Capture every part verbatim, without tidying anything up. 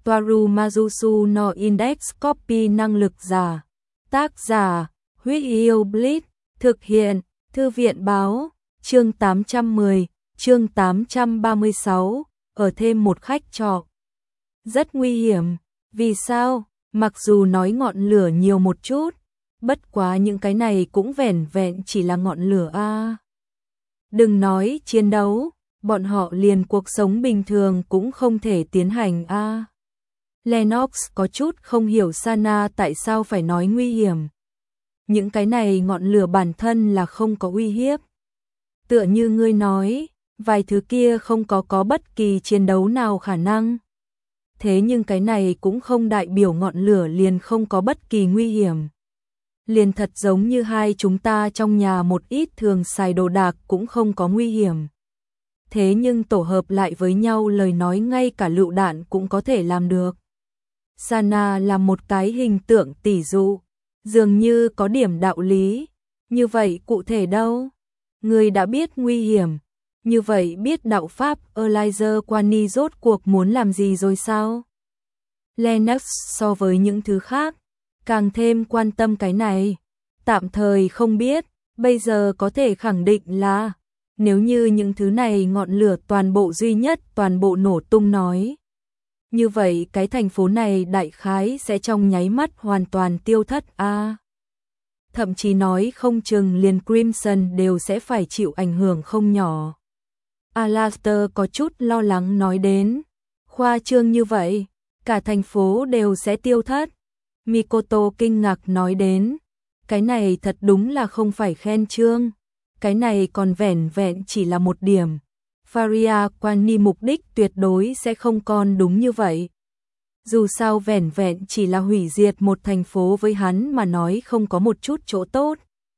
Toaru Majusu no Index Copy năng lực giả. Tác giả, Huyết Yêu Blitz, thực hiện, Thư viện báo, chương tám trăm mười, chương tám trăm ba mươi sáu, ở thêm một khách trọ. Rất nguy hiểm, vì sao? Mặc dù nói ngọn lửa nhiều một chút, bất quá những cái này cũng vẻn vẹn chỉ là ngọn lửa a. À. Đừng nói chiến đấu, bọn họ liền cuộc sống bình thường cũng không thể tiến hành a. À. Lennox có chút không hiểu Sana tại sao phải nói nguy hiểm. Những cái này ngọn lửa bản thân là không có uy hiếp. Tựa như ngươi nói, vài thứ kia không có có bất kỳ chiến đấu nào khả năng. Thế nhưng cái này cũng không đại biểu ngọn lửa liền không có bất kỳ nguy hiểm. Liền thật giống như hai chúng ta trong nhà một ít thường xài đồ đạc cũng không có nguy hiểm. Thế nhưng tổ hợp lại với nhau lời nói ngay cả lựu đạn cũng có thể làm được. Sana là một cái hình tượng tỷ dụ, dường như có điểm đạo lý. Như vậy cụ thể đâu? Người đã biết nguy hiểm. Như vậy biết đạo pháp Elijah Quani rốt cuộc muốn làm gì rồi sao? Lennox so với những thứ khác, càng thêm quan tâm cái này. Tạm thời không biết, bây giờ có thể khẳng định là, nếu như những thứ này ngọn lửa toàn bộ duy nhất toàn bộ nổ tung nói. Như vậy cái thành phố này đại khái sẽ trong nháy mắt hoàn toàn tiêu thất a. À, thậm chí nói không chừng liền Crimson đều sẽ phải chịu ảnh hưởng không nhỏ. Alastair có chút lo lắng nói đến, khoa trương như vậy, cả thành phố đều sẽ tiêu thất. Mikoto kinh ngạc nói đến, cái này thật đúng là không phải khen trương, cái này còn vẻn vẹn chỉ là một điểm. Faria Quani mục đích tuyệt đối sẽ không còn đúng như vậy. Dù sao vẻn vẹn chỉ là hủy diệt một thành phố với hắn mà nói không có một chút chỗ tốt.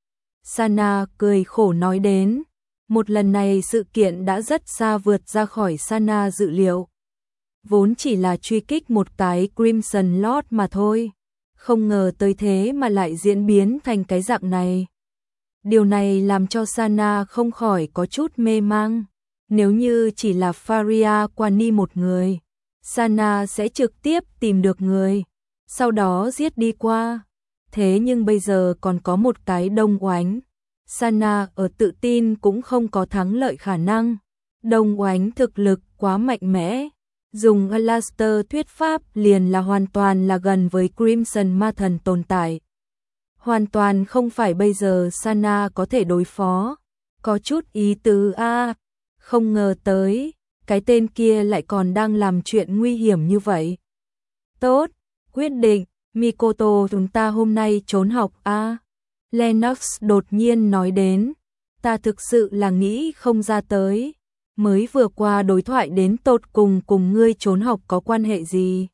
Sana cười khổ nói đến, một lần này sự kiện đã rất xa vượt ra khỏi Sana dự liệu. Vốn chỉ là truy kích một cái Crimson Lord mà thôi. Không ngờ tới thế mà lại diễn biến thành cái dạng này. Điều này làm cho Sana không khỏi có chút mê mang. Nếu như chỉ là Faria Quani một người, Sana sẽ trực tiếp tìm được người, sau đó giết đi qua. Thế nhưng bây giờ còn có một cái Đông Oánh. Sana ở tự tin cũng không có thắng lợi khả năng. Đông Oánh thực lực quá mạnh mẽ. Dùng Alastair thuyết pháp liền là hoàn toàn là gần với Crimson ma thần tồn tại. Hoàn toàn không phải bây giờ Sana có thể đối phó. Có chút ý tứ a. À, không ngờ tới, cái tên kia lại còn đang làm chuyện nguy hiểm như vậy. Tốt, quyết định, Mikoto chúng ta hôm nay trốn học a. À, Lennox đột nhiên nói đến, ta thực sự là nghĩ không ra tới. Mới vừa qua đối thoại đến tột cùng cùng ngươi trốn học có quan hệ gì?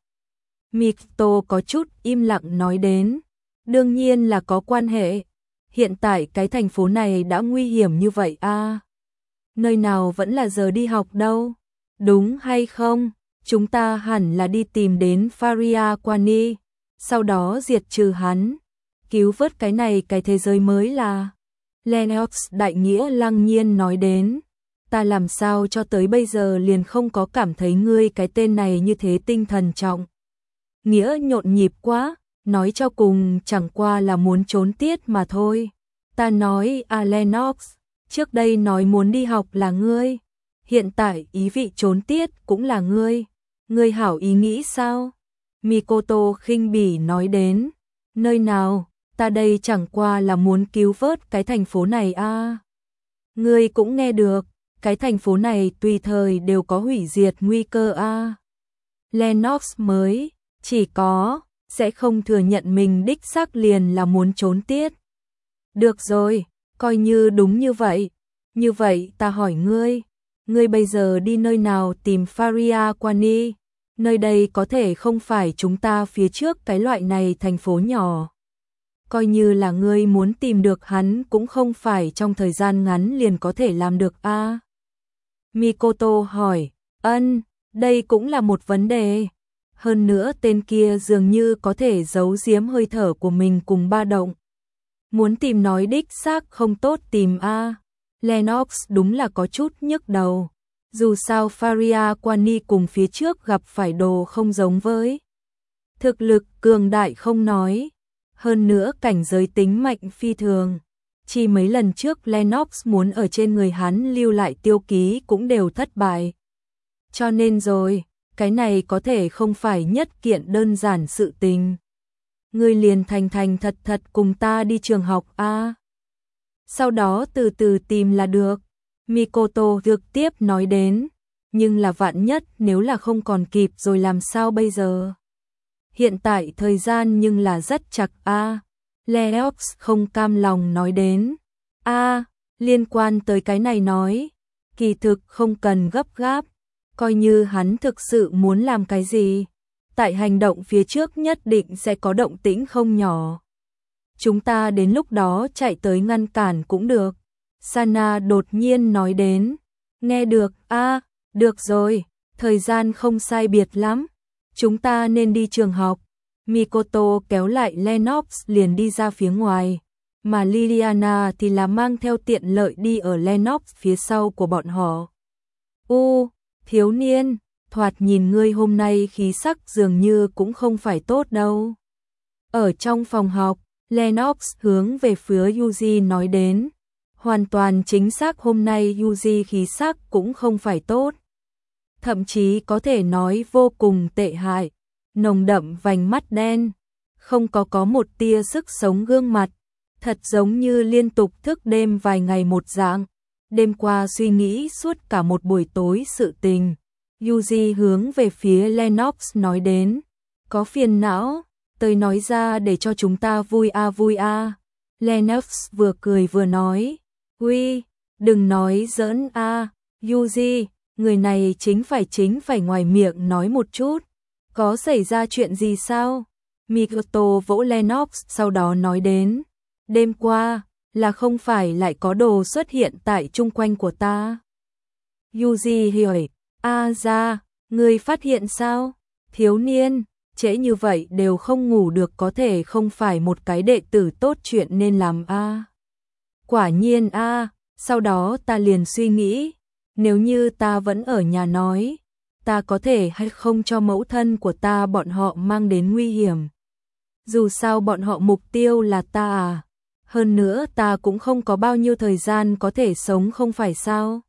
Mikoto có chút im lặng nói đến, đương nhiên là có quan hệ. Hiện tại cái thành phố này đã nguy hiểm như vậy a. À, nơi nào vẫn là giờ đi học đâu? Đúng hay không? Chúng ta hẳn là đi tìm đến Faria Quani, sau đó diệt trừ hắn, cứu vớt cái này cái thế giới mới là. Lennox đại nghĩa lăng nhiên nói đến, ta làm sao cho tới bây giờ liền không có cảm thấy ngươi cái tên này như thế tinh thần trọng. Nghĩa nhộn nhịp quá, nói cho cùng chẳng qua là muốn trốn tiết mà thôi. Ta nói à Lennox, trước đây nói muốn đi học là ngươi, hiện tại ý vị trốn tiết cũng là ngươi. Ngươi hảo ý nghĩ sao? Mikoto khinh bỉ nói đến, nơi nào, ta đây chẳng qua là muốn cứu vớt cái thành phố này a. À, ngươi cũng nghe được. Cái thành phố này tùy thời đều có hủy diệt nguy cơ a. À, Lennox mới, chỉ có, sẽ không thừa nhận mình đích xác liền là muốn trốn tiết. Được rồi, coi như đúng như vậy. Như vậy ta hỏi ngươi, ngươi bây giờ đi nơi nào tìm Faria Quani? Nơi đây có thể không phải chúng ta phía trước cái loại này thành phố nhỏ. Coi như là ngươi muốn tìm được hắn cũng không phải trong thời gian ngắn liền có thể làm được a. À, Mikoto hỏi, ân, đây cũng là một vấn đề. Hơn nữa tên kia dường như có thể giấu giếm hơi thở của mình cùng ba động. Muốn tìm nói đích xác không tốt tìm a. À, Lennox đúng là có chút nhức đầu. Dù sao Faria Kwani cùng phía trước gặp phải đồ không giống với. Thực lực cường đại không nói. Hơn nữa cảnh giới tính mạnh phi thường. Chỉ mấy lần trước Lennox muốn ở trên người hắn lưu lại tiêu ký cũng đều thất bại. Cho nên rồi, cái này có thể không phải nhất kiện đơn giản sự tình. Ngươi liền thành thành thật thật cùng ta đi trường học a. Sau đó từ từ tìm là được. Mikoto trực tiếp nói đến. Nhưng là vạn nhất nếu là không còn kịp rồi làm sao bây giờ? Hiện tại thời gian nhưng là rất chặt a. Lennox không cam lòng nói đến. A, liên quan tới cái này nói. Kỳ thực không cần gấp gáp. Coi như hắn thực sự muốn làm cái gì. Tại hành động phía trước nhất định sẽ có động tĩnh không nhỏ. Chúng ta đến lúc đó chạy tới ngăn cản cũng được. Sana đột nhiên nói đến. Nghe được, a, à, được rồi, thời gian không sai biệt lắm. Chúng ta nên đi trường học. Mikoto kéo lại Lennox liền đi ra phía ngoài. Mà Liliana thì là mang theo tiện lợi đi ở Lennox phía sau của bọn họ. U, thiếu niên, thoạt nhìn ngươi hôm nay khí sắc dường như cũng không phải tốt đâu. Ở trong phòng học, Lennox hướng về phía Yuji nói đến. Hoàn toàn chính xác hôm nay Yuji khí sắc cũng không phải tốt. Thậm chí có thể nói vô cùng tệ hại. Nồng đậm vành mắt đen. Không có có một tia sức sống gương mặt. Thật giống như liên tục thức đêm vài ngày một dạng. Đêm qua suy nghĩ suốt cả một buổi tối sự tình. Yuji hướng về phía Lennox nói đến. Có phiền não, tới nói ra để cho chúng ta vui a à vui a. À. Lennox vừa cười vừa nói. Uy, đừng nói giỡn a, à. Yuji, người này chính phải chính phải ngoài miệng nói một chút. Có xảy ra chuyện gì sao? Mikoto vỗ Lennox sau đó nói đến. Đêm qua, là không phải lại có đồ xuất hiện tại chung quanh của ta. Yuji hiểu. A à ra, người phát hiện sao? Thiếu niên, trễ như vậy đều không ngủ được có thể không phải một cái đệ tử tốt chuyện nên làm a. À. Quả nhiên a, à, sau đó ta liền suy nghĩ, nếu như ta vẫn ở nhà nói, ta có thể hay không cho mẫu thân của ta bọn họ mang đến nguy hiểm. Dù sao bọn họ mục tiêu là ta à, hơn nữa ta cũng không có bao nhiêu thời gian có thể sống không phải sao?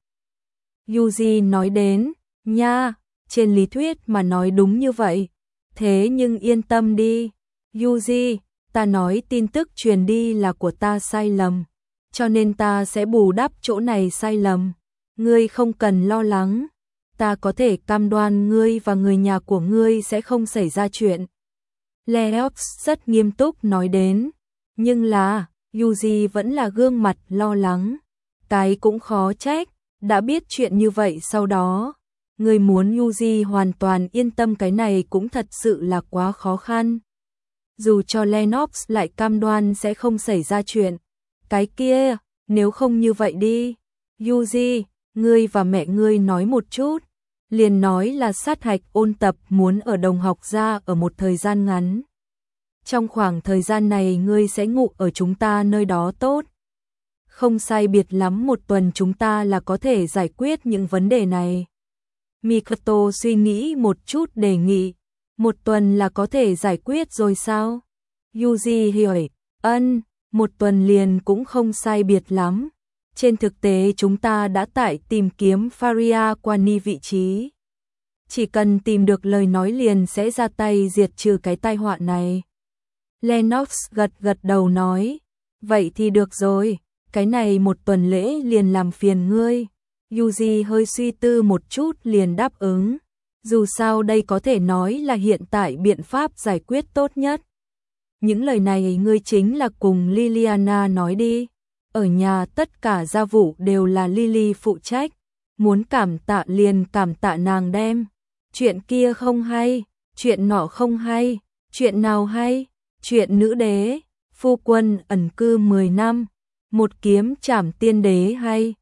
Yuji nói đến. Nha, trên lý thuyết mà nói đúng như vậy. Thế nhưng yên tâm đi. Yuji, ta nói tin tức truyền đi là của ta sai lầm. Cho nên ta sẽ bù đắp chỗ này sai lầm. Ngươi không cần lo lắng. Ta có thể cam đoan ngươi và người nhà của ngươi sẽ không xảy ra chuyện. Lennox rất nghiêm túc nói đến. Nhưng là, Yuji vẫn là gương mặt lo lắng. Cái cũng khó trách. Đã biết chuyện như vậy sau đó. Người muốn Yuji hoàn toàn yên tâm cái này cũng thật sự là quá khó khăn. Dù cho Lennox lại cam đoan sẽ không xảy ra chuyện. Cái kia, nếu không như vậy đi. Yuji, ngươi và mẹ ngươi nói một chút. Liền nói là sát hạch ôn tập muốn ở đồng học ra ở một thời gian ngắn. Trong khoảng thời gian này ngươi sẽ ngủ ở chúng ta nơi đó tốt. Không sai biệt lắm một tuần chúng ta là có thể giải quyết những vấn đề này. Mikoto suy nghĩ một chút đề nghị. Một tuần là có thể giải quyết rồi sao? Yuji hiểu. Ân, một tuần liền cũng không sai biệt lắm. Trên thực tế chúng ta đã tại tìm kiếm Faria Kwani vị trí. Chỉ cần tìm được lời nói liền sẽ ra tay diệt trừ cái tai họa này. Lennox gật gật đầu nói. Vậy thì được rồi. Cái này một tuần lễ liền làm phiền ngươi. Yuji hơi suy tư một chút liền đáp ứng. Dù sao đây có thể nói là hiện tại biện pháp giải quyết tốt nhất. Những lời này ngươi chính là cùng Liliana nói đi. Ở nhà tất cả gia vụ đều là Lily phụ trách. Muốn cảm tạ liền cảm tạ nàng đem. Chuyện kia không hay, chuyện nọ không hay, chuyện nào hay, chuyện nữ đế, phu quân ẩn cư mười năm. Một kiếm trảm tiên đế hay,